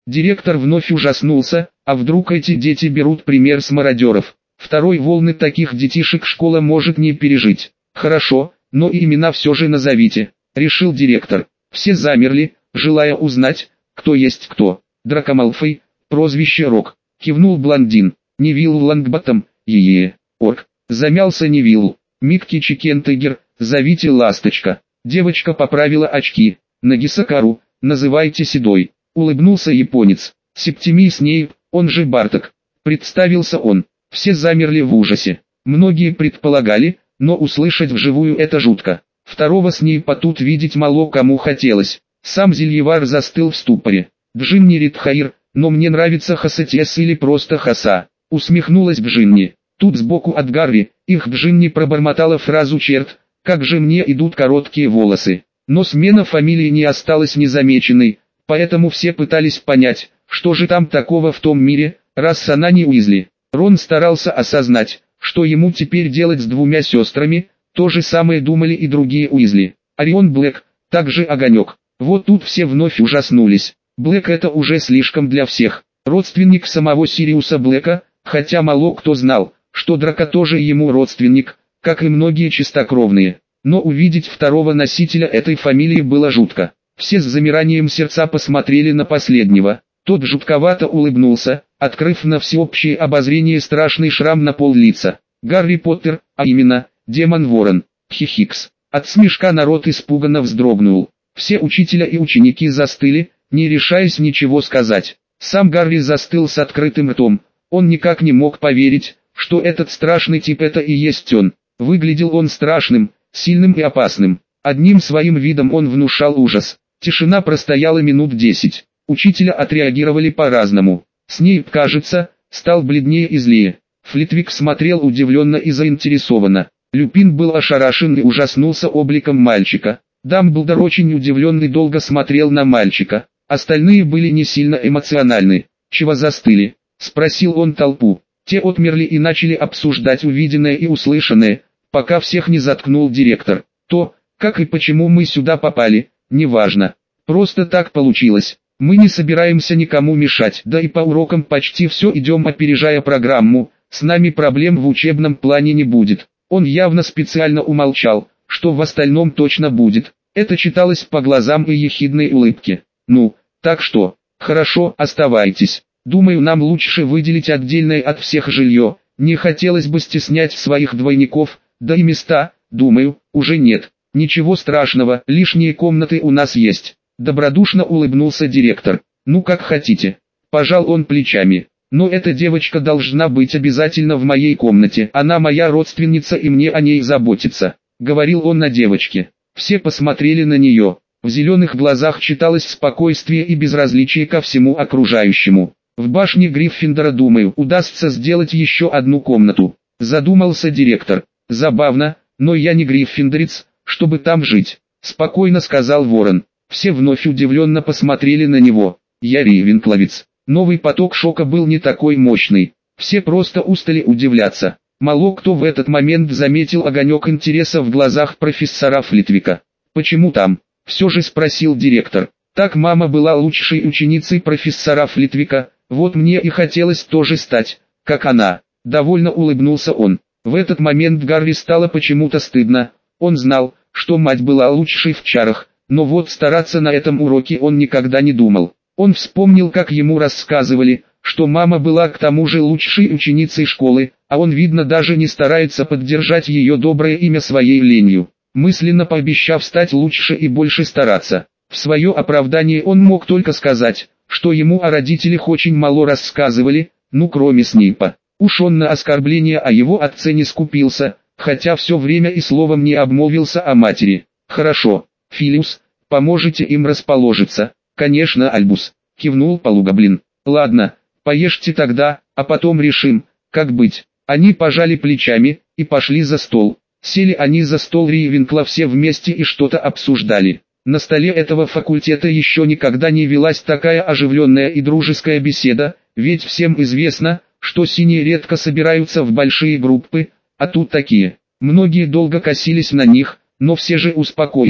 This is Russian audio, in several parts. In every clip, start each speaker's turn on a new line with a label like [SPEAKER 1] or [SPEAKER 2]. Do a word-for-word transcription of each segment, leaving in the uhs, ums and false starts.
[SPEAKER 1] Директор вновь ужаснулся, а вдруг эти дети берут пример с мародеров. Второй волны таких детишек школа может не пережить. Хорошо, но и имена все же назовите, решил директор. Все замерли, желая узнать, кто есть кто. Драко Малфой, прозвище Рок, кивнул блондин. Невилл Лонгботтом, е-е, орк, замялся Невилл. Микки Чикентегер, зовите Ласточка. Девочка поправила очки. Нагиса Кару, называйте Седой. Улыбнулся японец. Септимий Снейп, он же Барток. Представился он. Все замерли в ужасе. Многие предполагали, но услышать вживую это жутко. Второго Снейпа тут видеть мало кому хотелось. Сам Зельевар застыл в ступоре. Джимни Ридхаир, но мне нравится Хасатиас или просто Хаса. Усмехнулась Джимни. Тут сбоку от Гарри, их Джимни пробормотала фразу «черт, как же мне идут короткие волосы». Но смена фамилии не осталась незамеченной, поэтому все пытались понять, что же там такого в том мире, раз она не Уизли. Рон старался осознать, что ему теперь делать с двумя сестрами, то же самое думали и другие Уизли. Орион Блэк, также Огонек. Вот тут все вновь ужаснулись. Блэк это уже слишком для всех. Родственник самого Сириуса Блэка, хотя мало кто знал, что Драко тоже ему родственник, как и многие чистокровные. Но увидеть второго носителя этой фамилии было жутко. Все с замиранием сердца посмотрели на последнего. Тот жутковато улыбнулся, открыв на всеобщее обозрение страшный шрам на пол лица. Гарри Поттер, а именно, демон Ворон, хихикс. От смешка народ испуганно вздрогнул. Все учителя и ученики застыли, не решаясь ничего сказать. Сам Гарри застыл с открытым ртом. Он никак не мог поверить, что этот страшный тип это и есть он. Выглядел он страшным, сильным и опасным. Одним своим видом он внушал ужас. Тишина простояла минут десять. Учителя отреагировали по-разному. Снейп, кажется, стал бледнее и злее. Флитвик смотрел удивленно и заинтересованно. Люпин был ошарашен и ужаснулся обликом мальчика. Дамблдор очень удивленный долго смотрел на мальчика. Остальные были не сильно эмоциональны. «Чего застыли?» — спросил он толпу. Те отмерли и начали обсуждать увиденное и услышанное, пока всех не заткнул директор. То, как и почему мы сюда попали, неважно. Просто так получилось. Мы не собираемся никому мешать, да и по урокам почти все идем опережая программу, с нами проблем в учебном плане не будет. Он явно специально умолчал, что в остальном точно будет. Это читалось по глазам и ехидной улыбке. Ну, так что, хорошо, оставайтесь. Думаю, нам лучше выделить отдельное от всех жилье. Не хотелось бы стеснять своих двойников, да и места, думаю, уже нет. Ничего страшного, лишние комнаты у нас есть. Добродушно улыбнулся директор. Ну как хотите. Пожал он плечами. Но эта девочка должна быть обязательно в моей комнате. Она моя родственница и мне о ней заботиться. Говорил он о девочке. Все посмотрели на нее. В зеленых глазах читалось спокойствие и безразличие ко всему окружающему. В башне Гриффиндора, думаю, удастся сделать еще одну комнату. Задумался директор. Забавно, но я не гриффиндорец, чтобы там жить. Спокойно сказал Ворон. Все вновь удивленно посмотрели на него. Я рейвенкловец. Новый поток шока был не такой мощный. Все просто устали удивляться. Мало кто в этот момент заметил огонек интереса в глазах профессора Флитвика. «Почему там?» — все же спросил директор. «Так мама была лучшей ученицей профессора Флитвика, вот мне и хотелось тоже стать, как она». Довольно улыбнулся он. В этот момент Гарри стало почему-то стыдно. Он знал, что мать была лучшей в чарах, но вот стараться на этом уроке он никогда не думал. Он вспомнил, как ему рассказывали, что мама была к тому же лучшей ученицей школы, а он, видно, даже не старается поддержать ее доброе имя своей ленью. Мысленно пообещав стать лучше и больше стараться. В свое оправдание он мог только сказать, что ему о родителях очень мало рассказывали, ну кроме Снейпа. Уж он на оскорбление о его отце не скупился, хотя все время и словом не обмолвился о матери. «Хорошо, Филиус, поможете им расположиться?» «Конечно, Альбус», — кивнул полугоблин. «Ладно, поешьте тогда, а потом решим, как быть». Они пожали плечами и пошли за стол. Сели они за стол Рейвенкла все вместе и что-то обсуждали. На столе этого факультета еще никогда не велась такая оживленная и дружеская беседа, ведь всем известно, что синие редко собираются в большие группы, а тут такие. Многие долго косились на них, но все же успокоились.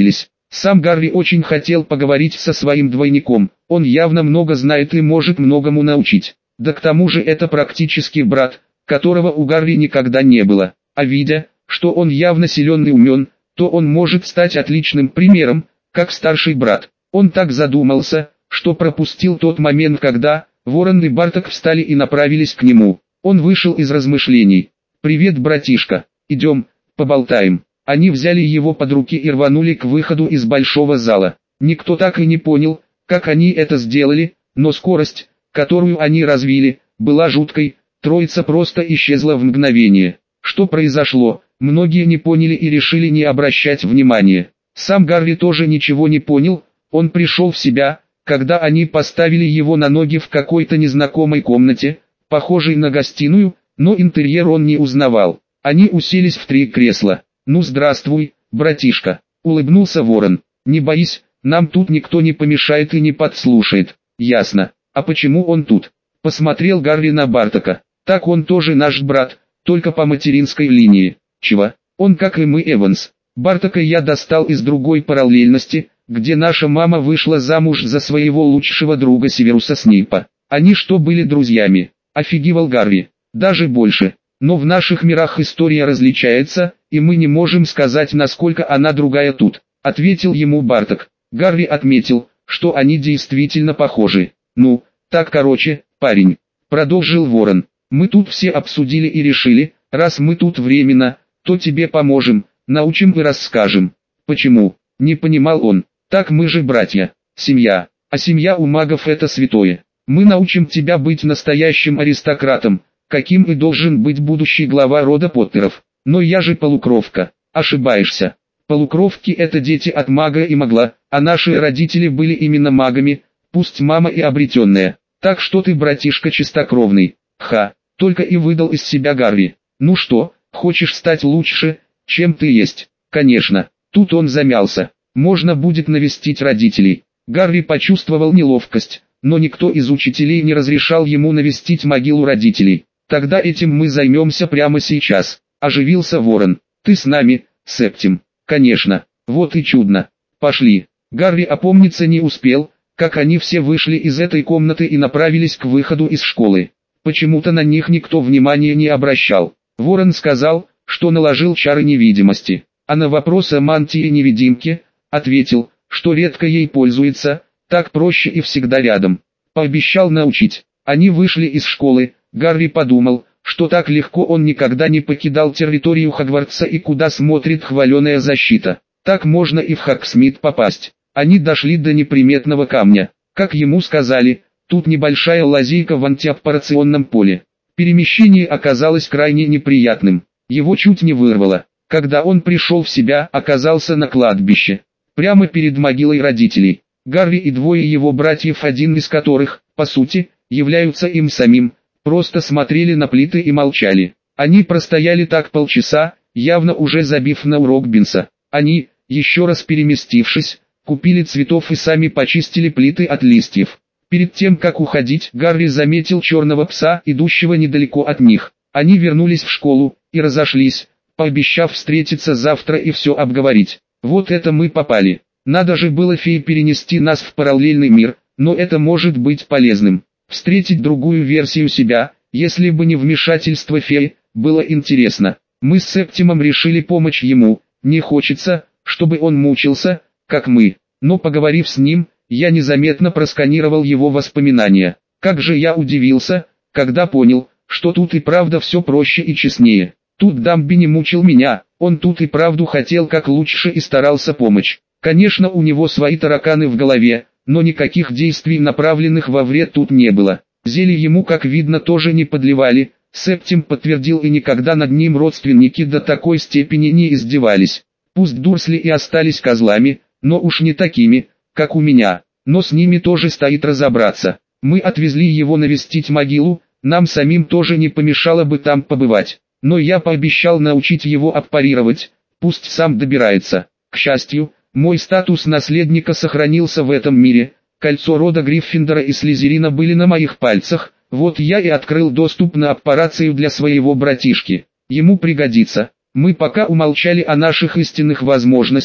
[SPEAKER 1] Сам Гарри очень хотел поговорить со своим двойником, он явно много знает и может многому научить. Да к тому же это практически брат, которого у Гарри никогда не было. А видя, что он явно силен и умен, то он может стать отличным примером, как старший брат. Он так задумался, что пропустил тот момент, когда Ворон и Барток встали и направились к нему. Он вышел из размышлений. «Привет, братишка, идем, поболтаем». Они взяли его под руки и рванули к выходу из большого зала. Никто так и не понял, как они это сделали, но скорость, которую они развили, была жуткой, троица просто исчезла в мгновение. Что произошло, многие не поняли и решили не обращать внимания. Сам Гарри тоже ничего не понял, он пришел в себя, когда они поставили его на ноги в какой-то незнакомой комнате, похожей на гостиную, но интерьер он не узнавал. Они уселись в три кресла. «Ну здравствуй, братишка», — улыбнулся Ворон. «Не боись, нам тут никто не помешает и не подслушает». «Ясно. А почему он тут?» — посмотрел Гарри на Бартока. «Так он тоже наш брат, только по материнской линии». «Чего? Он как и мы, Эванс. Бартока я достал из другой параллельности, где наша мама вышла замуж за своего лучшего друга Северуса Снейпа. Они что, были друзьями?» — офигевал Гарри. «Даже больше. Но в наших мирах история различается, и мы не можем сказать, насколько она другая тут», — ответил ему Барток. Гарри отметил, что они действительно похожи. «Ну, так короче, парень», — продолжил Ворон, — «мы тут все обсудили и решили, раз мы тут временно, то тебе поможем, научим и расскажем». «Почему?» — не понимал он. «Так мы же братья, семья, а семья у магов это святое. Мы научим тебя быть настоящим аристократом, каким и должен быть будущий глава рода Поттеров. Но я же полукровка». «Ошибаешься. Полукровки это дети от мага и магла, а наши родители были именно магами, пусть мама и обретенная. Так что ты, братишка, чистокровный». «Ха», только и выдал из себя Гарри. «Ну что, хочешь стать лучше, чем ты есть?» «Конечно». Тут он замялся. «Можно будет навестить родителей». Гарри почувствовал неловкость, но никто из учителей не разрешал ему навестить могилу родителей. «Тогда этим мы займемся прямо сейчас», — оживился Ворон. «Ты с нами, Септим?» «Конечно. Вот и чудно. Пошли». Гарри опомниться не успел, как они все вышли из этой комнаты и направились к выходу из школы. Почему-то на них никто внимания не обращал. Ворон сказал, что наложил чары невидимости, а на вопрос о мантии-невидимке ответил, что редко ей пользуется, так проще и всегда рядом. Пообещал научить. Они вышли из школы. Гарри подумал, что так легко он никогда не покидал территорию Хогвартса и куда смотрит хваленая защита. Так можно и в Хогсмит попасть. Они дошли до неприметного камня. Как ему сказали, тут небольшая лазейка в антиоппарационном поле. Перемещение оказалось крайне неприятным. Его чуть не вырвало. Когда он пришел в себя, оказался на кладбище. Прямо перед могилой родителей. Гарри и двое его братьев, один из которых, по сути, являются им самим, просто смотрели на плиты и молчали. Они простояли так полчаса, явно уже забив на урок Бинса. Они, еще раз переместившись, купили цветов и сами почистили плиты от листьев. Перед тем как уходить, Гарри заметил черного пса, идущего недалеко от них. Они вернулись в школу и разошлись, пообещав встретиться завтра и все обговорить. «Вот это мы попали. Надо же было фее перенести нас в параллельный мир, но это может быть полезным. Встретить другую версию себя, если бы не вмешательство феи, было интересно. Мы с Септимом решили помочь ему, не хочется, чтобы он мучился, как мы». Но поговорив с ним, я незаметно просканировал его воспоминания. Как же я удивился, когда понял, что тут и правда все проще и честнее. Тут Дамби не мучил меня, он тут и правду хотел как лучше и старался помочь. Конечно, у него свои тараканы в голове, но никаких действий, направленных во вред, тут не было. Зелье ему, как видно, тоже не подливали. Септим подтвердил, и никогда над ним родственники до такой степени не издевались. Пусть Дурсли и остались козлами, но уж не такими, как у меня. Но с ними тоже стоит разобраться. Мы отвезли его навестить могилу, нам самим тоже не помешало бы там побывать. Но я пообещал научить его аппарировать, пусть сам добирается. К счастью, мой статус наследника сохранился в этом мире. Кольцо рода Гриффиндора и Слизерина были на моих пальцах, вот я и открыл доступ на аппарацию для своего братишки. Ему пригодится. Мы пока умолчали о наших истинных возможностях,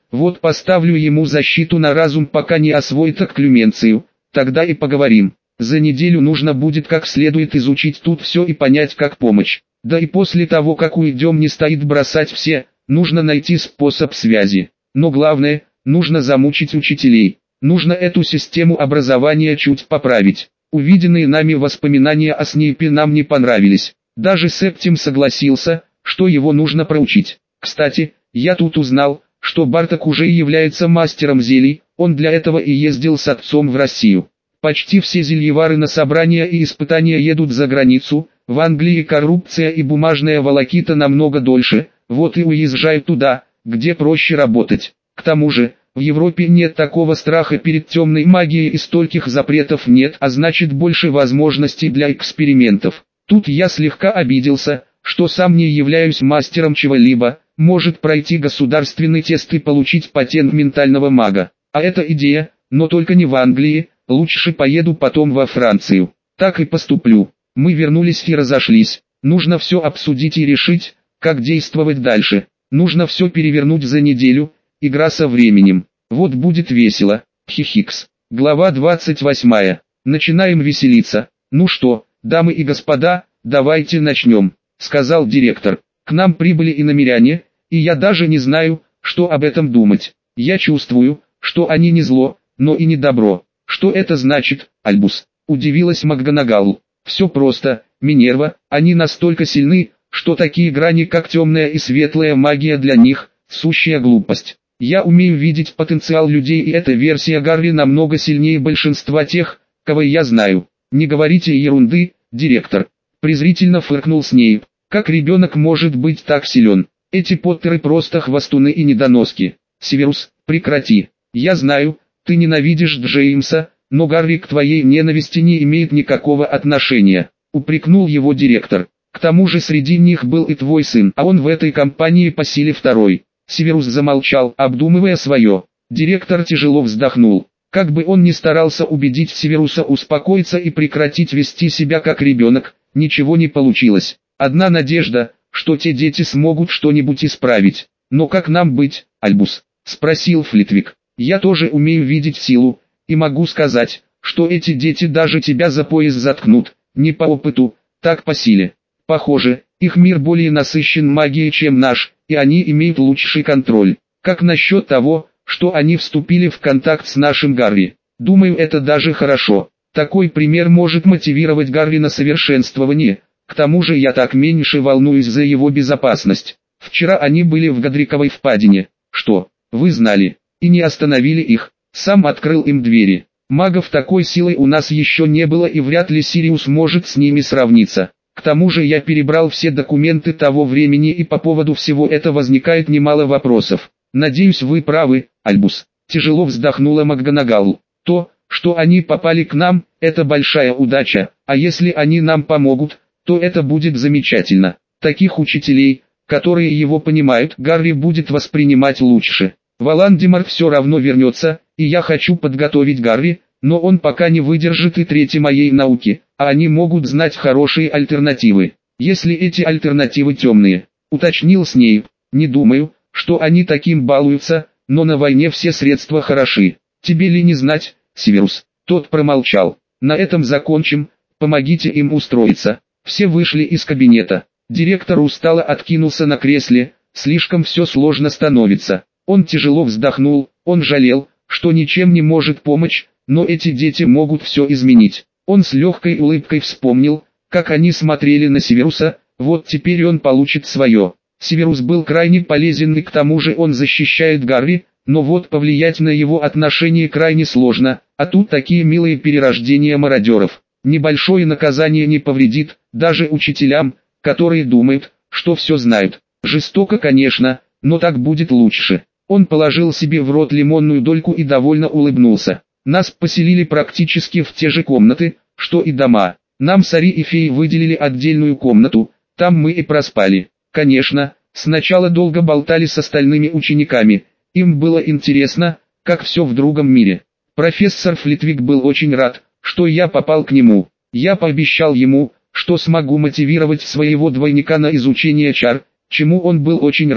[SPEAKER 1] Вот поставлю ему защиту на разум, пока не освоит окклюменцию, тогда и поговорим. За неделю нужно будет как следует изучить тут все и понять, как помочь. Да и после того, как уйдем, не стоит бросать все, нужно найти способ связи. Но главное, нужно замучить учителей. Нужно эту систему образования чуть поправить. Увиденные нами воспоминания о Снейпе нам не понравились. Даже Септим согласился, что его нужно проучить. Кстати, я тут узнал, что Барток уже является мастером зелий, он для этого и ездил с отцом в Россию. Почти все зельевары на собрания и испытания едут за границу, в Англии коррупция и бумажная волокита намного дольше, вот и уезжают туда, где проще работать. К тому же, в Европе нет такого страха перед темной магией и стольких запретов нет, а значит больше возможностей для экспериментов. Тут я слегка обиделся, что сам не являюсь мастером чего-либо, может пройти государственный тест и получить патент ментального мага. А это идея, но только не в Англии, лучше поеду потом во Францию. Так и поступлю. Мы вернулись и разошлись. Нужно все обсудить и решить, как действовать дальше. Нужно все перевернуть за неделю, игра со временем. Вот будет весело. Хихикс. Глава двадцать восьмая. Начинаем веселиться. Ну что, дамы и господа, давайте начнем, сказал директор. К нам прибыли иномиряне, и я даже не знаю, что об этом думать. Я чувствую, что они не зло, но и не добро. Что это значит, Альбус? Удивилась МакГонагал. Все просто, Минерва, они настолько сильны, что такие грани, как темная и светлая магия для них, сущая глупость. Я умею видеть потенциал людей, и эта версия Гарри намного сильнее большинства тех, кого я знаю. Не говорите ерунды, директор. Презрительно фыркнул Снейп. Как ребенок может быть так силен? Эти Поттеры просто хвостуны и недоноски. Северус, прекрати. Я знаю, ты ненавидишь Джеймса, но Гарри к твоей ненависти не имеет никакого отношения. Упрекнул его директор. К тому же среди них был и твой сын, а он в этой компании по силе второй. Северус замолчал, обдумывая свое. Директор тяжело вздохнул. Как бы он ни старался убедить Северуса успокоиться и прекратить вести себя как ребенок, ничего не получилось. Одна надежда, что те дети смогут что-нибудь исправить. Но как нам быть, Альбус? Спросил Флитвик. Я тоже умею видеть силу, и могу сказать, что эти дети даже тебя за пояс заткнут, не по опыту, так по силе. Похоже, их мир более насыщен магией, чем наш, и они имеют лучший контроль. Как насчет того, что они вступили в контакт с нашим Гарри? Думаю, это даже хорошо. Такой пример может мотивировать Гарри на совершенствование. К тому же я так меньше волнуюсь за его безопасность. Вчера они были в Годриковой впадине. Что, вы знали? И не остановили их. Сам открыл им двери. Магов такой силы у нас еще не было, и вряд ли Сириус может с ними сравниться. К тому же я перебрал все документы того времени, и по поводу всего этого возникает немало вопросов. Надеюсь, вы правы, Альбус. Тяжело вздохнула МакГонагал. То, что они попали к нам, это большая удача, а если они нам помогут, то это будет замечательно. Таких учителей, которые его понимают, Гарри будет воспринимать лучше. Волан-де-Морт все равно вернется, и я хочу подготовить Гарри, но он пока не выдержит и трети моей науки, а они могут знать хорошие альтернативы. Если эти альтернативы темные, уточнил Снейп, не думаю, что они таким балуются, но на войне все средства хороши. Тебе ли не знать, Северус? Тот промолчал. На этом закончим, помогите им устроиться. Все вышли из кабинета. Директор устало откинулся на кресле, слишком все сложно становится. Он тяжело вздохнул, он жалел, что ничем не может помочь, но эти дети могут все изменить. Он с легкой улыбкой вспомнил, как они смотрели на Северуса, вот теперь он получит свое. Северус был крайне полезен, и к тому же он защищает Гарри, но вот повлиять на его отношение крайне сложно, а тут такие милые перерождения мародеров. Небольшое наказание не повредит, даже учителям, которые думают, что все знают. Жестоко, конечно, но так будет лучше. Он положил себе в рот лимонную дольку и довольно улыбнулся. Нас поселили практически в те же комнаты, что и дома. Нам Сари и Феи выделили отдельную комнату, там мы и проспали. Конечно, сначала долго болтали с остальными учениками, им было интересно, как все в другом мире. Профессор Флитвик был очень рад, что я попал к нему. Я пообещал ему, что смогу мотивировать своего двойника на изучение чар, чему он был очень рад.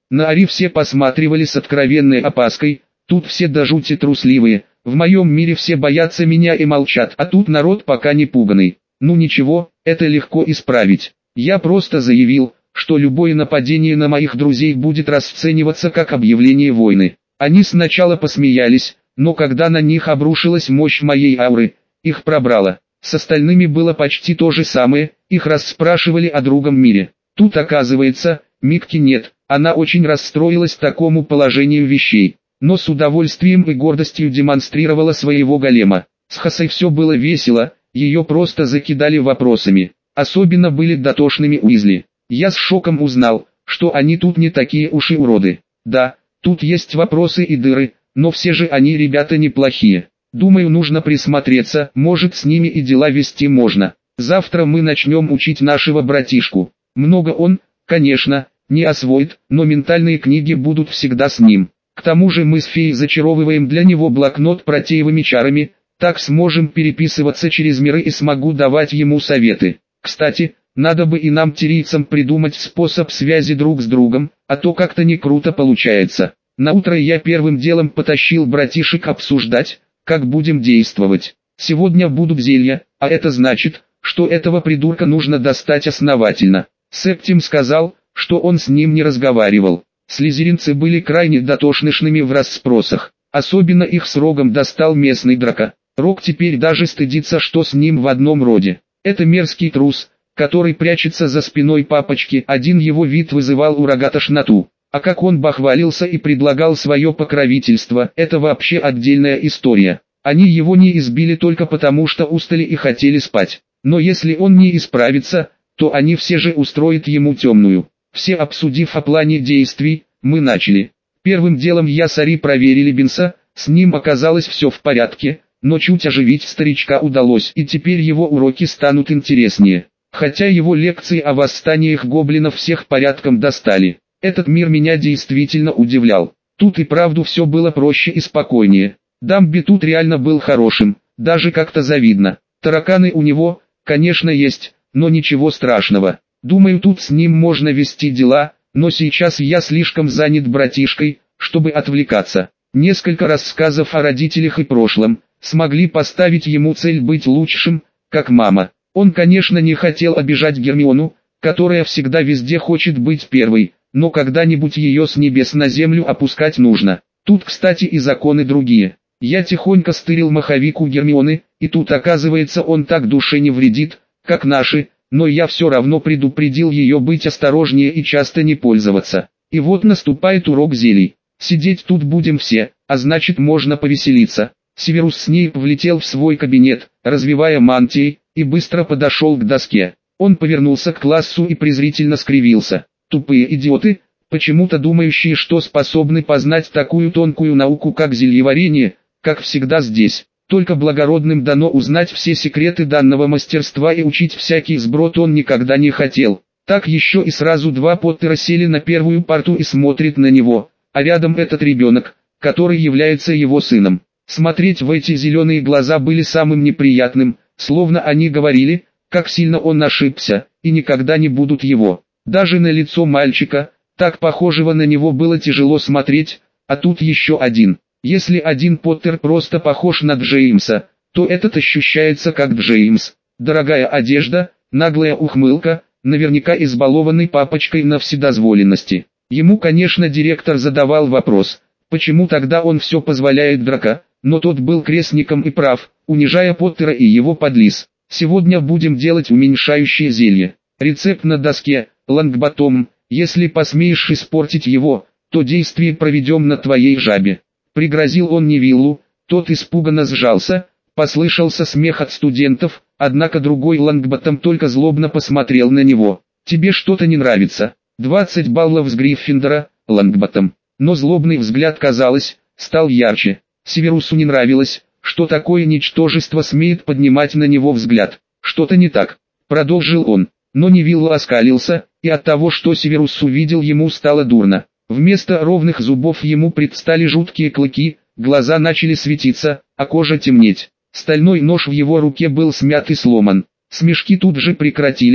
[SPEAKER 1] На Ари все посматривали с откровенной опаской, тут все до жути трусливые, в моем мире все боятся меня и молчат, а тут народ пока не пуганый. Ну ничего, это легко исправить. Я просто заявил, что любое нападение на моих друзей будет расцениваться как объявление войны. Они сначала посмеялись, но когда на них обрушилась мощь моей ауры, их пробрало. С остальными было почти то же самое, их расспрашивали о другом мире. Тут оказывается, Микки нет, она очень расстроилась такому положению вещей, но с удовольствием и гордостью демонстрировала своего голема. С Хасой все было весело, ее просто закидали вопросами, особенно были дотошными Уизли. Я с шоком узнал, что они тут не такие уж и уроды. Да, тут есть вопросы и дыры, но все же они ребята неплохие. Думаю, нужно присмотреться, может с ними и дела вести можно. Завтра мы начнем учить нашего братишку. Много он, конечно, не освоит, но ментальные книги будут всегда с ним. К тому же мы с феей зачаровываем для него блокнот протеевыми чарами, так сможем переписываться через миры и смогу давать ему советы. Кстати, надо бы и нам тирийцам придумать способ связи друг с другом, а то как-то не круто получается. Наутро я первым делом потащил братишек обсуждать, как будем действовать. Сегодня будут зелья, а это значит, что этого придурка нужно достать основательно. Септим сказал, что он с ним не разговаривал. Слизеринцы были крайне дотошными в расспросах. Особенно их с Рогом достал местный драка. Рог теперь даже стыдится, что с ним в одном роде. Это мерзкий трус, который прячется за спиной папочки. Один его вид вызывал у Рога тошноту. А как он бахвалился и предлагал свое покровительство, это вообще отдельная история. Они его не избили только потому, что устали и хотели спать. Но если он не исправится, то они все же устроят ему темную. Все обсудив о плане действий, мы начали. Первым делом я с Ари проверили Бенса, с ним оказалось все в порядке, но чуть оживить старичка удалось, и теперь его уроки станут интереснее. Хотя его лекции о восстаниях гоблинов всех порядком достали. Этот мир меня действительно удивлял. Тут и правду все было проще и спокойнее. Дамби тут реально был хорошим, даже как-то завидно. Тараканы у него, конечно, есть, но ничего страшного. Думаю, тут с ним можно вести дела, но сейчас я слишком занят братишкой, чтобы отвлекаться. Несколько рассказов о родителях и прошлом смогли поставить ему цель быть лучшим, как мама. Он, конечно, не хотел обижать Гермиону, которая всегда везде хочет быть первой, но когда-нибудь ее с небес на землю опускать нужно. Тут, кстати, и законы другие. Я тихонько стырил маховик у Гермионы, и тут оказывается он так душе не вредит, как наши, но я все равно предупредил ее быть осторожнее и часто не пользоваться. И вот наступает урок зелий. Сидеть тут будем все, а значит можно повеселиться. Северус Снейп влетел в свой кабинет, развивая мантией, и быстро подошел к доске. Он повернулся к классу и презрительно скривился. Тупые идиоты, почему-то думающие, что способны познать такую тонкую науку, как зельеварение, как всегда здесь. Только благородным дано узнать все секреты данного мастерства, и учить всякий сброд он никогда не хотел. Так еще и сразу два Поттера сели на первую парту и смотрят на него, а рядом этот ребенок, который является его сыном. Смотреть в эти зеленые глаза были самым неприятным, словно они говорили, как сильно он ошибся, и никогда не будут его. Даже на лицо мальчика, так похожего на него, было тяжело смотреть, а тут еще один. Если один Поттер просто похож на Джеймса, то этот ощущается как Джеймс. Дорогая одежда, наглая ухмылка, наверняка избалованный папочкой на вседозволенности. Ему, конечно, директор задавал вопрос, почему тогда он все позволяет Драко, но тот был крестником и прав, унижая Поттера и его подлиз. Сегодня будем делать уменьшающее зелье. Рецепт на доске, Лонгботом. Если посмеешь испортить его, то действие проведем на твоей жабе. Пригрозил он Невиллу, тот испуганно сжался, послышался смех от студентов, однако другой Лонгботом только злобно посмотрел на него. Тебе что-то не нравится? двадцать баллов с Гриффиндора, Лонгботом. Но злобный взгляд, казалось, стал ярче. Северусу не нравилось, что такое ничтожество смеет поднимать на него взгляд. Что-то не так, продолжил он. Но Невилл оскалился, и от того, что Северус увидел, ему стало дурно. Вместо ровных зубов ему предстали жуткие клыки, глаза начали светиться, а кожа темнеть. Стальной нож в его руке был смят и сломан. Смешки тут же прекратились,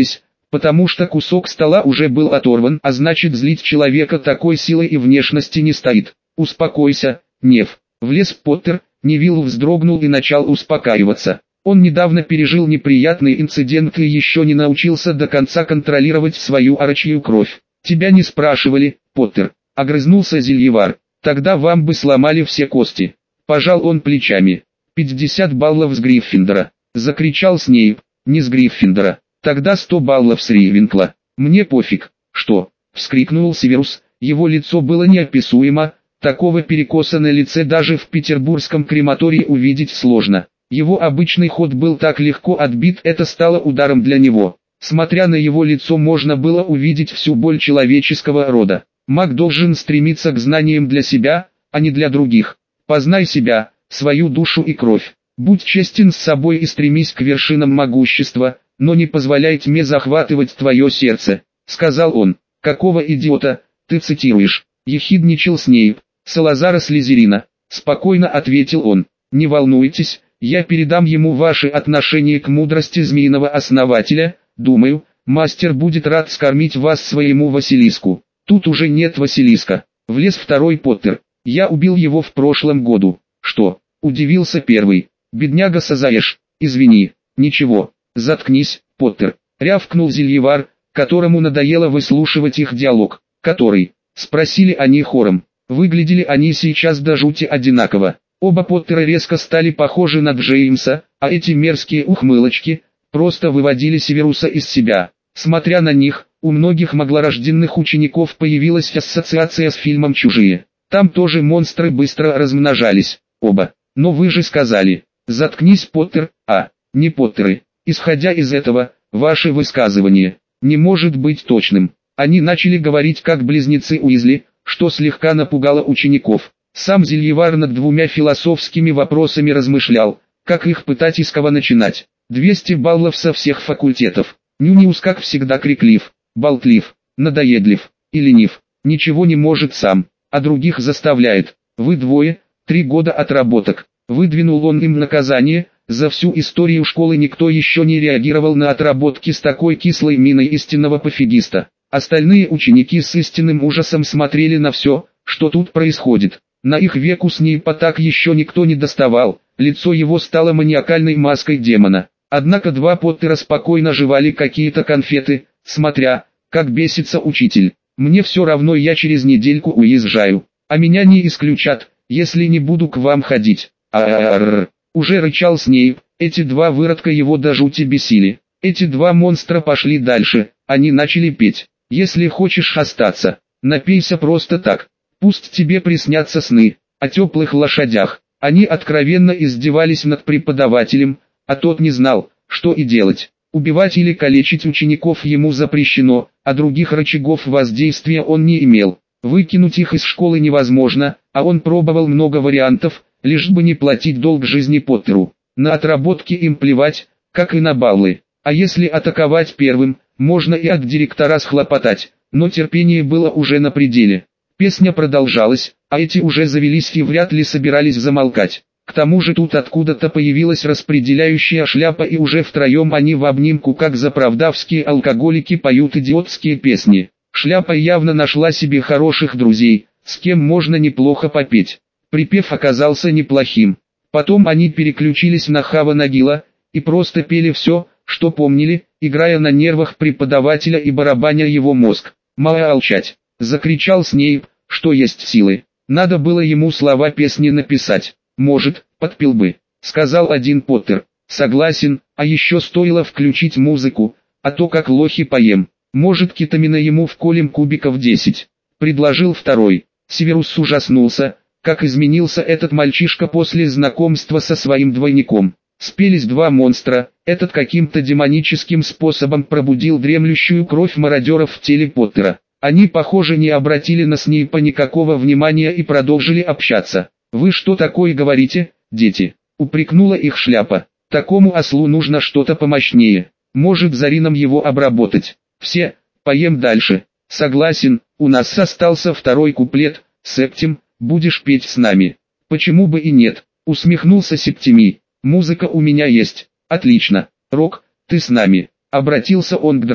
[SPEAKER 1] потому что кусок стола уже был оторван, а значит злить человека такой силой и внешности не стоит. «Успокойся, Нев», — влез Поттер. Невилл вздрогнул и начал успокаиваться. Он недавно пережил неприятный инцидент и еще не научился до конца контролировать свою орочью кровь. «Тебя не спрашивали, Поттер», — огрызнулся Зельевар. «Тогда вам бы сломали все кости». Пожал он плечами. «пятьдесят баллов с Гриффиндора», — закричал Снейп. «Не с Гриффиндора. Тогда сто баллов с Рейвенкла». «Мне пофиг». «Что?» — вскрикнул Северус. Его лицо было неописуемо. Такого перекоса на лице даже в петербургском крематории увидеть сложно. Его обычный ход был так легко отбит, это стало ударом для него. Смотря на его лицо, можно было увидеть всю боль человеческого рода. Маг должен стремиться к знаниям для себя, а не для других. Познай себя, свою душу и кровь. Будь честен с собой и стремись к вершинам могущества, но не позволяй тьме захватывать твое сердце, сказал он. Какого идиота ты цитируешь? Ехидничал Снейп. Салазара Слизерина, спокойно ответил он. Не волнуйтесь, я передам ему ваши отношения к мудрости змеиного основателя. Думаю, мастер будет рад скормить вас своему Василиску. Тут уже нет Василиска. Влез второй Поттер. Я убил его в прошлом году. Что? Удивился первый. Бедняга Сазаэш. Извини. Ничего. Заткнись, Поттер. Рявкнул Зельевар, которому надоело выслушивать их диалог. Который? Спросили они хором. Выглядели они сейчас до жути одинаково. Оба Поттера резко стали похожи на Джеймса, а эти мерзкие ухмылочки просто выводили Северуса из себя. Смотря на них, у многих маглорожденных учеников появилась ассоциация с фильмом «Чужие». Там тоже монстры быстро размножались. Оба. Но вы же сказали, заткнись, Поттер, а, не Поттеры. Исходя из этого, ваше высказывание не может быть точным. Они начали говорить как близнецы Уизли, что слегка напугало учеников. Сам Зельевар над двумя философскими вопросами размышлял, как их пытать и с кого начинать. двести баллов со всех факультетов. Нюниус как всегда криклив, болтлив, надоедлив и ленив. Ничего не может сам, а других заставляет. Вы двое, три года отработок. Выдвинул он им наказание. За всю историю школы никто еще не реагировал на отработки с такой кислой миной истинного пофигиста. Остальные ученики с истинным ужасом смотрели на все, что тут происходит. На их веку Снейпа так еще никто не доставал, лицо его стало маниакальной маской демона. Однако два Поттера спокойно жевали какие-то конфеты, смотря, как бесится учитель. «Мне все равно, я через недельку уезжаю, а меня не исключат, если не буду к вам ходить». «А-а-а-р-р-р», уже рычал Снейп, эти два выродка его до жути бесили. Эти два монстра пошли дальше, они начали петь. «Если хочешь остаться, напейся просто так. Пусть тебе приснятся сны о теплых лошадях». Они откровенно издевались над преподавателем, а тот не знал, что и делать. Убивать или калечить учеников ему запрещено, а других рычагов воздействия он не имел. Выкинуть их из школы невозможно, а он пробовал много вариантов, лишь бы не платить долг жизни Поттеру. На отработки им плевать, как и на баллы. А если атаковать первым, можно и от директора схлопотать, но терпение было уже на пределе. Песня продолжалась, а эти уже завелись и вряд ли собирались замолкать. К тому же тут откуда-то появилась распределяющая шляпа, и уже втроем они в обнимку, как заправдавские алкоголики, поют идиотские песни. Шляпа явно нашла себе хороших друзей, с кем можно неплохо попеть. Припев оказался неплохим. Потом они переключились на Хава Нагила и просто пели все, что помнили, играя на нервах преподавателя и барабаня его мозг. «Молчать!» — закричал Снейп, что есть силы. Надо было ему слова песни написать. «Может, подпел бы», — сказал один Поттер. «Согласен, а еще стоило включить музыку, а то как лохи поем. Может, кетамина ему вколем кубиков десять», — предложил второй. Северус ужаснулся, как изменился этот мальчишка после знакомства со своим двойником. Спелись два монстра, этот каким-то демоническим способом пробудил дремлющую кровь мародеров в теле Поттера. Они, похоже, не обратили на Снейпа никакого внимания и продолжили общаться. «Вы что такое говорите, дети?» — упрекнула их шляпа. «Такому ослу нужно что-то помощнее. Может, Зарином его обработать. Все, поем дальше». «Согласен, у нас остался второй куплет. Септим, будешь петь с нами?» «Почему бы и нет?» — усмехнулся Септимий. «Музыка у меня есть». «Отлично. Рок, ты с нами?» — обратился он к Драко.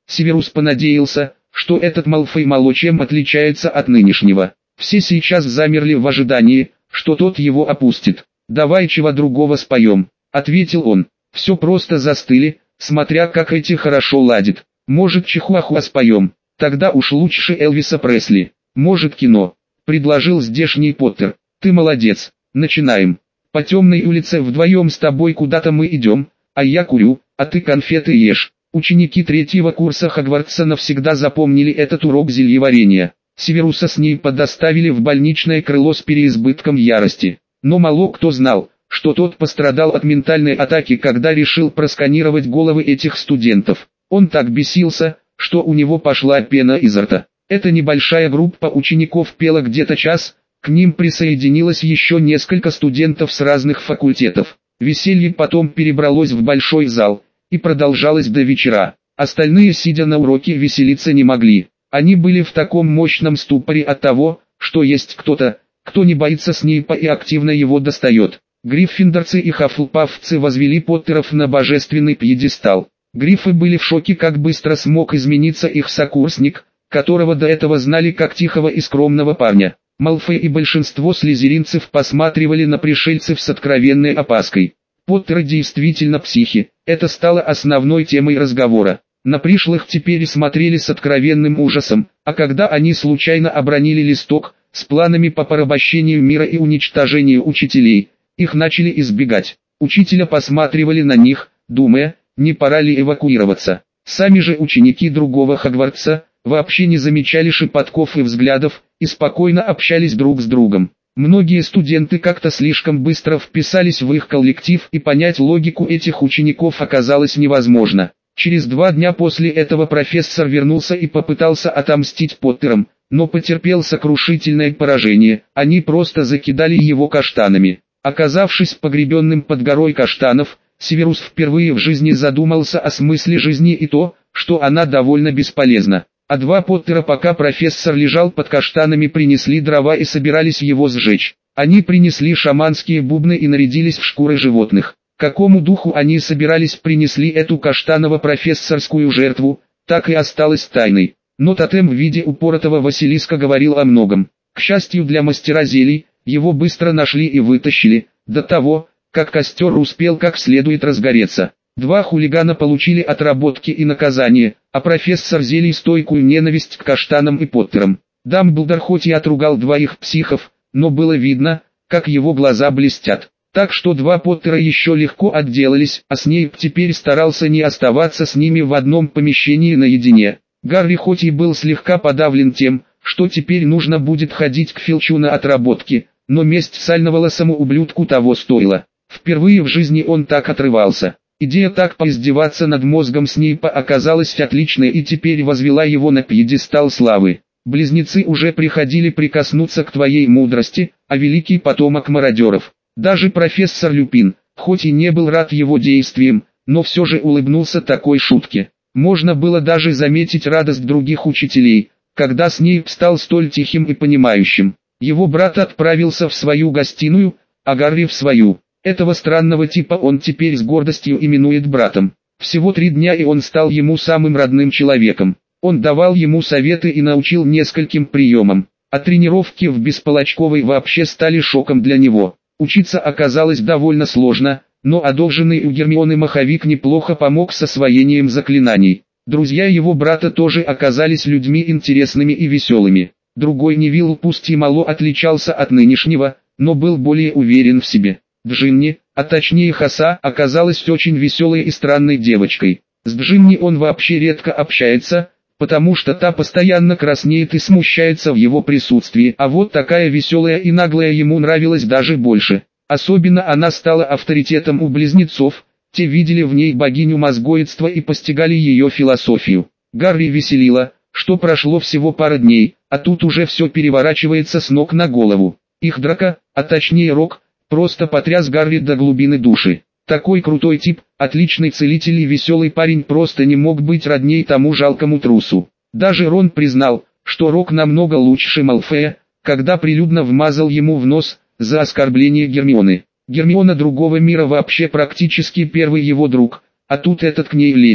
[SPEAKER 1] Северус понадеялся, что этот Малфой мало чем отличается от нынешнего. Все сейчас замерли в ожидании, что тот его опустит. «Давай чего другого споем», — ответил он. Все просто застыли, смотря как эти хорошо ладят. «Может, Чихуахуа споем? Тогда уж лучше Элвиса Пресли. Может, кино», — предложил здешний Поттер. «Ты молодец, начинаем. По темной улице вдвоем с тобой куда-то мы идем, а я курю, а ты конфеты ешь». Ученики третьего курса Хогвартса навсегда запомнили этот урок зельеварения. Северуса с ней подоставили в больничное крыло с переизбытком ярости. Но мало кто знал, что тот пострадал от ментальной атаки, когда решил просканировать головы этих студентов. Он так бесился, что у него пошла пена изо рта. Эта небольшая группа учеников пела где-то час, к ним присоединилось еще несколько студентов с разных факультетов. Веселье потом перебралось в большой зал и продолжалось до вечера. Остальные, сидя на уроке, веселиться не могли. Они были в таком мощном ступоре от того, что есть кто-то, кто не боится Снейпа и активно его достает. Гриффиндорцы и хафлпафцы возвели Поттеров на божественный пьедестал. Гриффы были в шоке, как быстро смог измениться их сокурсник, которого до этого знали как тихого и скромного парня. Малфой и большинство слизеринцев посматривали на пришельцев с откровенной опаской. Поттеры действительно психи, это стало основной темой разговора. На пришлых теперь смотрели с откровенным ужасом, а когда они случайно обронили листок с планами по порабощению мира и уничтожению учителей, их начали избегать. Учителя посматривали на них, думая, не пора ли эвакуироваться. Сами же ученики другого Хогвартса вообще не замечали шепотков и взглядов, и спокойно общались друг с другом. Многие студенты как-то слишком быстро вписались в их коллектив, и понять логику этих учеников оказалось невозможно. Через два дня после этого профессор вернулся и попытался отомстить Поттерам, но потерпел сокрушительное поражение, они просто закидали его каштанами. Оказавшись погребенным под горой каштанов, Северус впервые в жизни задумался о смысле жизни и то, что она довольно бесполезна. А два Поттера, пока профессор лежал под каштанами, принесли дрова и собирались его сжечь. Они принесли шаманские бубны и нарядились в шкуры животных. Какому духу они собирались принесли эту каштаново-профессорскую жертву, так и осталось тайной. Но тотем в виде упоротого Василиска говорил о многом. К счастью для мастера зелий, его быстро нашли и вытащили, до того, как костер успел как следует разгореться. Два хулигана получили отработки и наказание, а профессор зелий стойкую ненависть к каштанам и Поттерам. Дамблдор хоть и отругал двоих психов, но было видно, как его глаза блестят. Так что два Поттера еще легко отделались, а Снейп теперь старался не оставаться с ними в одном помещении наедине. Гарри хоть и был слегка подавлен тем, что теперь нужно будет ходить к Филчу на отработки, но месть сальноволосому ублюдку того стоила. Впервые в жизни он так отрывался. Идея так поиздеваться над мозгом Снейпа оказалась отличной и теперь возвела его на пьедестал славы. Близнецы уже приходили прикоснуться к твоей мудрости, а великий потомок мародеров. Даже профессор Люпин, хоть и не был рад его действиям, но все же улыбнулся такой шутке. Можно было даже заметить радость других учителей, когда Снейп стал столь тихим и понимающим. Его брат отправился в свою гостиную, а Гарри в свою. Этого странного типа он теперь с гордостью именует братом. Всего три дня и он стал ему самым родным человеком. Он давал ему советы и научил нескольким приемам, а тренировки в бесполочковой вообще стали шоком для него. Учиться оказалось довольно сложно, но одолженный у Гермионы маховик неплохо помог с освоением заклинаний. Друзья его брата тоже оказались людьми интересными и веселыми. Другой Невилл пусть и мало отличался от нынешнего, но был более уверен в себе. Джинни, а точнее Хаса, оказалась очень веселой и странной девочкой. С Джинни он вообще редко общается, потому что та постоянно краснеет и смущается в его присутствии, а вот такая веселая и наглая ему нравилась даже больше. Особенно она стала авторитетом у близнецов, те видели в ней богиню мозгоедства и постигали ее философию. Гарри веселило, что прошло всего пара дней, а тут уже все переворачивается с ног на голову. Их драка, а точнее Рок, просто потряс Гарри до глубины души. Такой крутой тип, отличный целитель и веселый парень просто не мог быть родней тому жалкому трусу. Даже Рон признал, что Рок намного лучше Малфоя, когда прилюдно вмазал ему в нос за оскорбление Гермионы. Гермиона другого мира вообще практически первый его друг, а тут этот к ней лезет.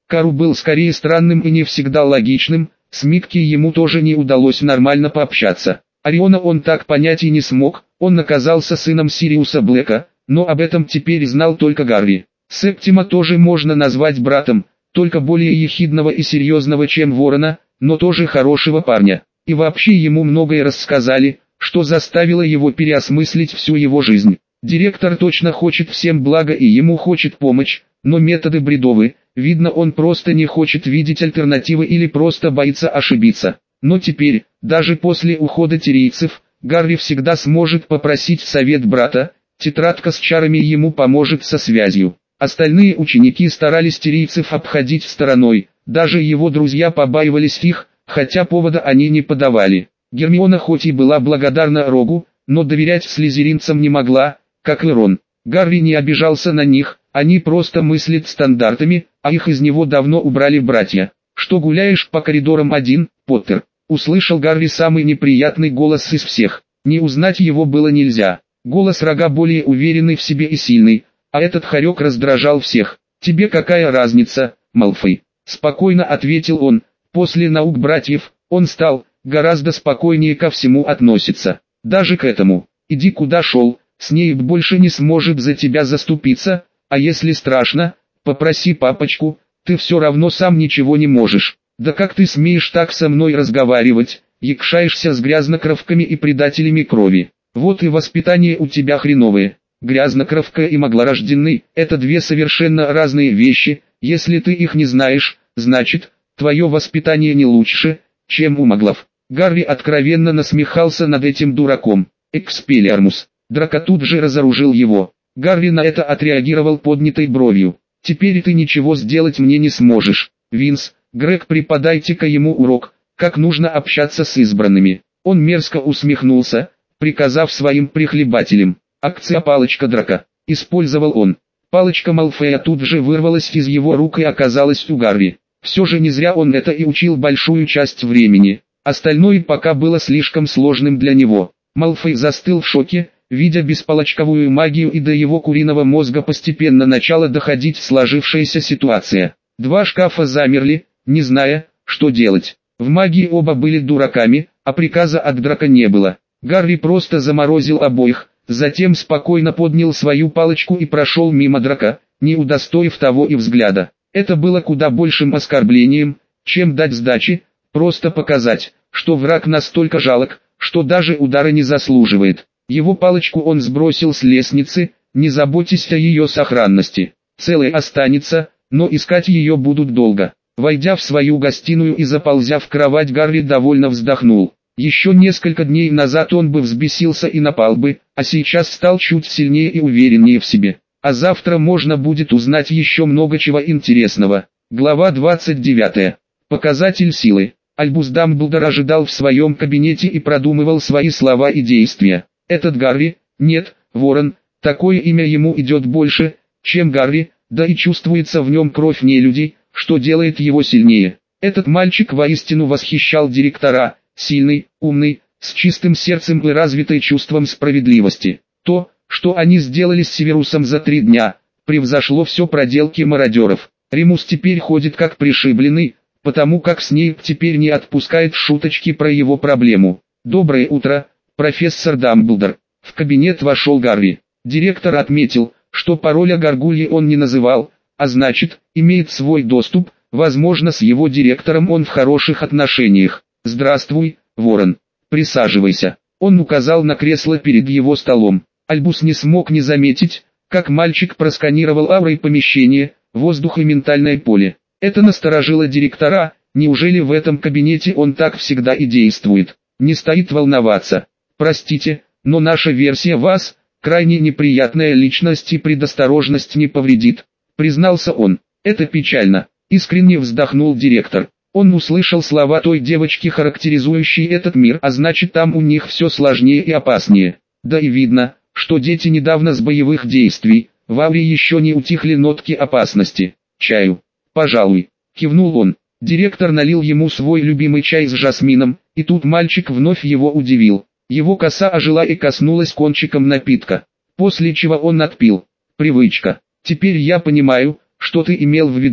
[SPEAKER 1] Кару был скорее странным и не всегда логичным, с Микки ему тоже не удалось нормально пообщаться. Ориона он так понять и не смог, он оказался сыном Сириуса Блэка, но об этом теперь знал только Гарри. Септима тоже можно назвать братом, только более ехидного и серьезного, чем Ворона, но тоже хорошего парня. И вообще ему многое рассказали, что заставило его переосмыслить всю его жизнь. Директор точно хочет всем блага и ему хочет помочь, но методы бредовы, видно он просто не хочет видеть альтернативы или просто боится ошибиться. Но теперь, даже после ухода тирийцев, Гарри всегда сможет попросить совет брата, тетрадка с чарами ему поможет со связью. Остальные ученики старались тирийцев обходить стороной, даже его друзья побаивались их, хотя повода они не подавали. Гермиона хоть и была благодарна Рогу, но доверять слизеринцам не могла, как и Рон. Гарри не обижался на них, они просто мыслят стандартами, а их из него давно убрали братья. «Что гуляешь по коридорам один, Поттер?» — услышал Гарри самый неприятный голос из всех. Не узнать его было нельзя. Голос Рога более уверенный в себе и сильный, а этот хорек раздражал всех. «Тебе какая разница, Малфой?» — спокойно ответил он. После наук братьев, он стал гораздо спокойнее ко всему относиться. Даже к этому. «Иди куда шел, Снейп больше не сможет за тебя заступиться, а если страшно, попроси папочку, ты все равно сам ничего не можешь. Да как ты смеешь так со мной разговаривать, якшаешься с грязнокровками и предателями крови? Вот и воспитание у тебя хреновое». Грязнокровка и маглорожденный – это две совершенно разные вещи, если ты их не знаешь, значит, твое воспитание не лучше, чем у маглов. Гарри откровенно насмехался над этим дураком. «Экспеллиармус». Драко тут же разоружил его. Гарри на это отреагировал поднятой бровью. «Теперь ты ничего сделать мне не сможешь. Винс, Грег, преподайте-ка ему урок, как нужно общаться с избранными». Он мерзко усмехнулся, приказав своим прихлебателям. «Акция палочка Драко», — использовал он. Палочка Малфоя тут же вырвалась из его рук и оказалась у Гарри. Все же не зря он это и учил большую часть времени. Остальное пока было слишком сложным для него. Малфой застыл в шоке, видя беспалочковую магию, и до его куриного мозга постепенно начала доходить сложившаяся ситуация. Два шкафа замерли, не зная, что делать. В магии оба были дураками, а приказа от Драко не было. Гарри просто заморозил обоих, затем спокойно поднял свою палочку и прошел мимо Драко, не удостоив того и взгляда. Это было куда большим оскорблением, чем дать сдачи, просто показать, что враг настолько жалок, что даже удара не заслуживает. Его палочку он сбросил с лестницы, не заботьтесь о ее сохранности. Целой останется, но искать ее будут долго. Войдя в свою гостиную и заползя в кровать, Гарри довольно вздохнул. Еще несколько дней назад он бы взбесился и напал бы, а сейчас стал чуть сильнее и увереннее в себе. А завтра можно будет узнать еще много чего интересного. Глава двадцать девятая. Показатель силы. Альбус Дамблдор ожидал в своем кабинете и продумывал свои слова и действия. Этот Гарри, нет, Ворон, такое имя ему идет больше, чем Гарри, да и чувствуется в нем кровь нелюдей, что делает его сильнее. Этот мальчик воистину восхищал директора, сильный, умный, с чистым сердцем и развитой чувством справедливости. То, что они сделали с Северусом за три дня, превзошло все проделки мародеров. Ремус теперь ходит как пришибленный, потому как Снейп теперь не отпускает шуточки про его проблему. «Доброе утро, профессор Дамблдор». В кабинет вошел Гарри. Директор отметил, что пароля Гаргульи он не называл, а значит, имеет свой доступ, возможно, с его директором он в хороших отношениях. «Здравствуй, Ворон. Присаживайся». Он указал на кресло перед его столом. Альбус не смог не заметить, как мальчик просканировал аурой помещение, воздух и ментальное поле. Это насторожило директора, неужели в этом кабинете он так всегда и действует? Не стоит волноваться. «Простите, но наша версия вас, крайне неприятная личность, и предосторожность не повредит», признался он. «Это печально», искренне вздохнул директор. Он услышал слова той девочки, характеризующей этот мир, а значит, там у них все сложнее и опаснее. Да и видно, что дети недавно с боевых действий, в ауре еще не утихли нотки опасности. «Чаю?» «Пожалуй», кивнул он. Директор налил ему свой любимый чай с жасмином, и тут мальчик вновь его удивил. Его коса ожила и коснулась кончиком напитка, после чего он отпил. «Привычка. Теперь я понимаю, что ты имел в виду.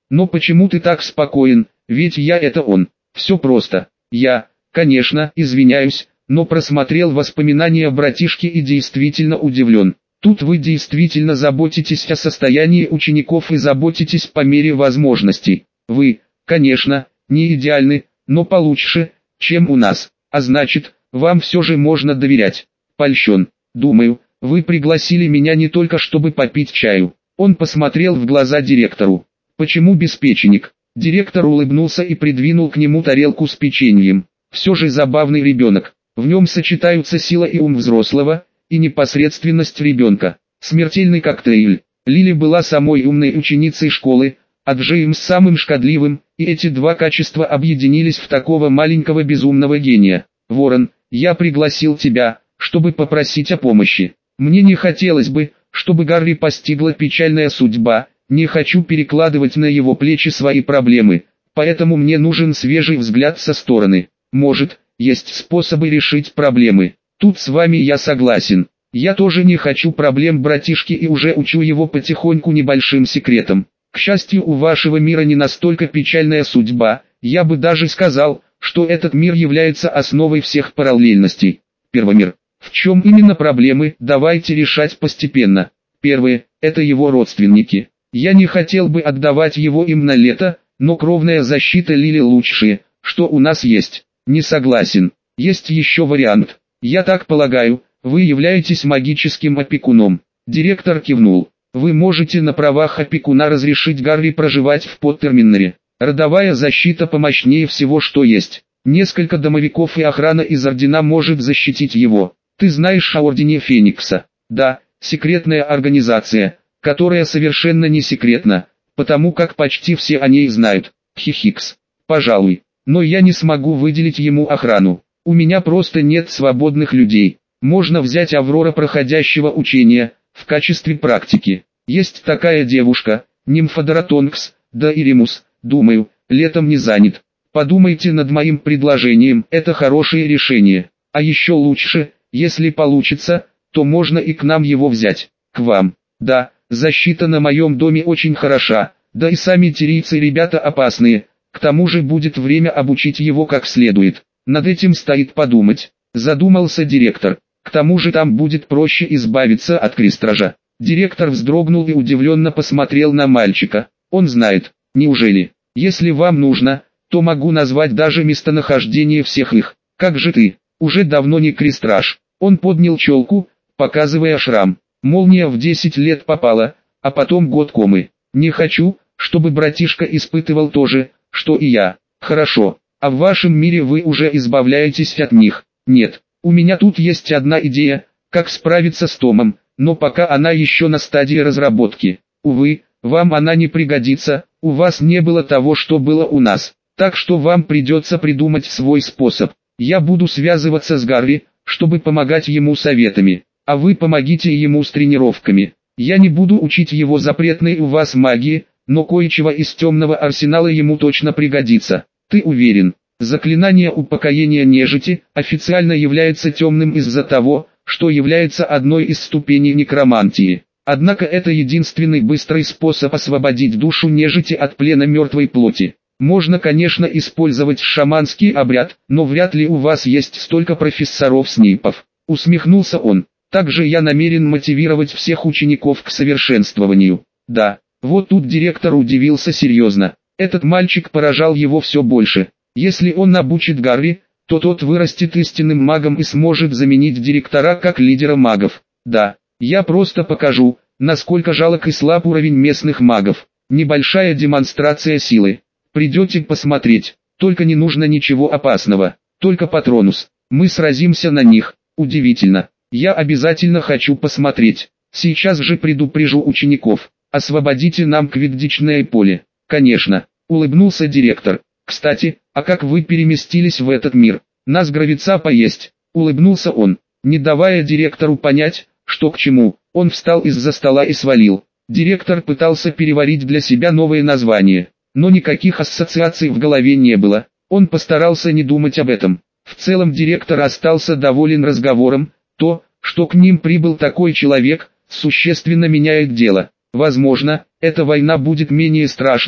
[SPEAKER 1] Но почему ты так спокоен, ведь я это он. Все просто. Я, конечно, извиняюсь, но просмотрел воспоминания братишки и действительно удивлен. Тут вы действительно заботитесь о состоянии учеников и заботитесь по мере возможностей. Вы, конечно, не идеальны, но получше, чем у нас. А значит, вам все же можно доверять. Польщен. Думаю, вы пригласили меня не только чтобы попить чаю. Он посмотрел в глаза директору. Почему без печенек? Директор улыбнулся и придвинул к нему тарелку с печеньем. Все же забавный ребенок. В нем сочетаются сила и ум взрослого, и непосредственность ребенка. Смертельный коктейль. Лили была самой умной ученицей школы, а Джеймс самым шкодливым, и эти два качества объединились в такого маленького безумного гения. Ворон, я пригласил тебя, чтобы попросить о помощи. Мне не хотелось бы, чтобы Гарри постигла печальная судьба, не хочу перекладывать на его плечи свои проблемы, поэтому мне нужен свежий взгляд со стороны. Может, есть способы решить проблемы. Тут с вами я согласен. Я тоже не хочу проблем братишки и уже учу его потихоньку небольшим секретам. К счастью, у вашего мира не настолько печальная судьба, я бы даже сказал, что этот мир является основой всех параллельностей. Первомир. В чем именно проблемы, давайте решать постепенно. Первое, это его родственники. Я не хотел бы отдавать его им на лето, но кровная защита Лили лучшее, что у нас есть. Не согласен. Есть еще вариант. Я так полагаю, вы являетесь магическим опекуном. Директор кивнул. Вы можете на правах опекуна разрешить Гарри проживать в Поттерминере. Родовая защита помощнее всего, что есть. Несколько домовиков и охрана из Ордена может защитить его. Ты знаешь о Ордене Феникса? Да, секретная организация, которая совершенно не секретна, потому как почти все о ней знают. Хихикс. Пожалуй. Но я не смогу выделить ему охрану. У меня просто нет свободных людей. Можно взять Аврора проходящего учения, в качестве практики. Есть такая девушка, Нимфодоротонкс, да и Римус, думаю, летом не занят. Подумайте над моим предложением, это хорошее решение. А еще лучше, если получится, то можно и к нам его взять. К вам. Да, защита на моем доме очень хороша, да и сами тирийцы ребята опасные. К тому же будет время обучить его как следует. Над этим стоит подумать, задумался директор. К тому же там будет проще избавиться от крестража. Директор вздрогнул и удивленно посмотрел на мальчика. Он знает. Неужели? Если вам нужно, то могу назвать даже местонахождение всех их. Как же ты? Уже давно не крестраж. Он поднял челку, показывая шрам. Молния в десять лет попала, а потом год комы. Не хочу, чтобы братишка испытывал то же, что и я. Хорошо. А в вашем мире вы уже избавляетесь от них? Нет. У меня тут есть одна идея, как справиться с Томом, но пока она еще на стадии разработки. Увы, вам она не пригодится, у вас не было того, что было у нас. Так что вам придется придумать свой способ. Я буду связываться с Гарри, чтобы помогать ему советами, а вы помогите ему с тренировками. Я не буду учить его запретной у вас магии, но кое-чего из темного арсенала ему точно пригодится. Ты уверен? Заклинание упокоения нежити официально является темным из-за того, что является одной из ступеней некромантии. Однако это единственный быстрый способ освободить душу нежити от плена мертвой плоти. Можно, конечно, использовать шаманский обряд, но вряд ли у вас есть столько профессоров-снейпов. Усмехнулся он. Также я намерен мотивировать всех учеников к совершенствованию. Да, вот тут директор удивился серьезно. Этот мальчик поражал его все больше. Если он обучит Гарри, то тот вырастет истинным магом и сможет заменить директора как лидера магов. Да, я просто покажу, насколько жалок и слаб уровень местных магов. Небольшая демонстрация силы. Придете посмотреть, только не нужно ничего опасного, только Патронус. Мы сразимся на них. Удивительно. Я обязательно хочу посмотреть. Сейчас же предупрежу учеников. Освободите нам квиддичное поле. Конечно, улыбнулся директор. Кстати, а как вы переместились в этот мир? Нас гравицапа есть. Улыбнулся он, не давая директору понять, что к чему. Он встал из-за стола и свалил. Директор пытался переварить для себя новое название, но никаких ассоциаций в голове не было. Он постарался не думать об этом. В целом директор остался доволен разговором. То, что к ним прибыл такой человек, существенно меняет дело. Возможно, эта война будет менее страшной,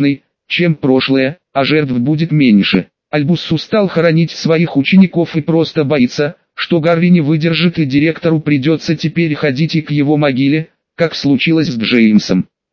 [SPEAKER 1] чем прошлое, а жертв будет меньше. Альбус устал хоронить своих учеников и просто боится, что Гарви не выдержит и директору придется теперь ходить и к его могиле, как случилось с Джеймсом.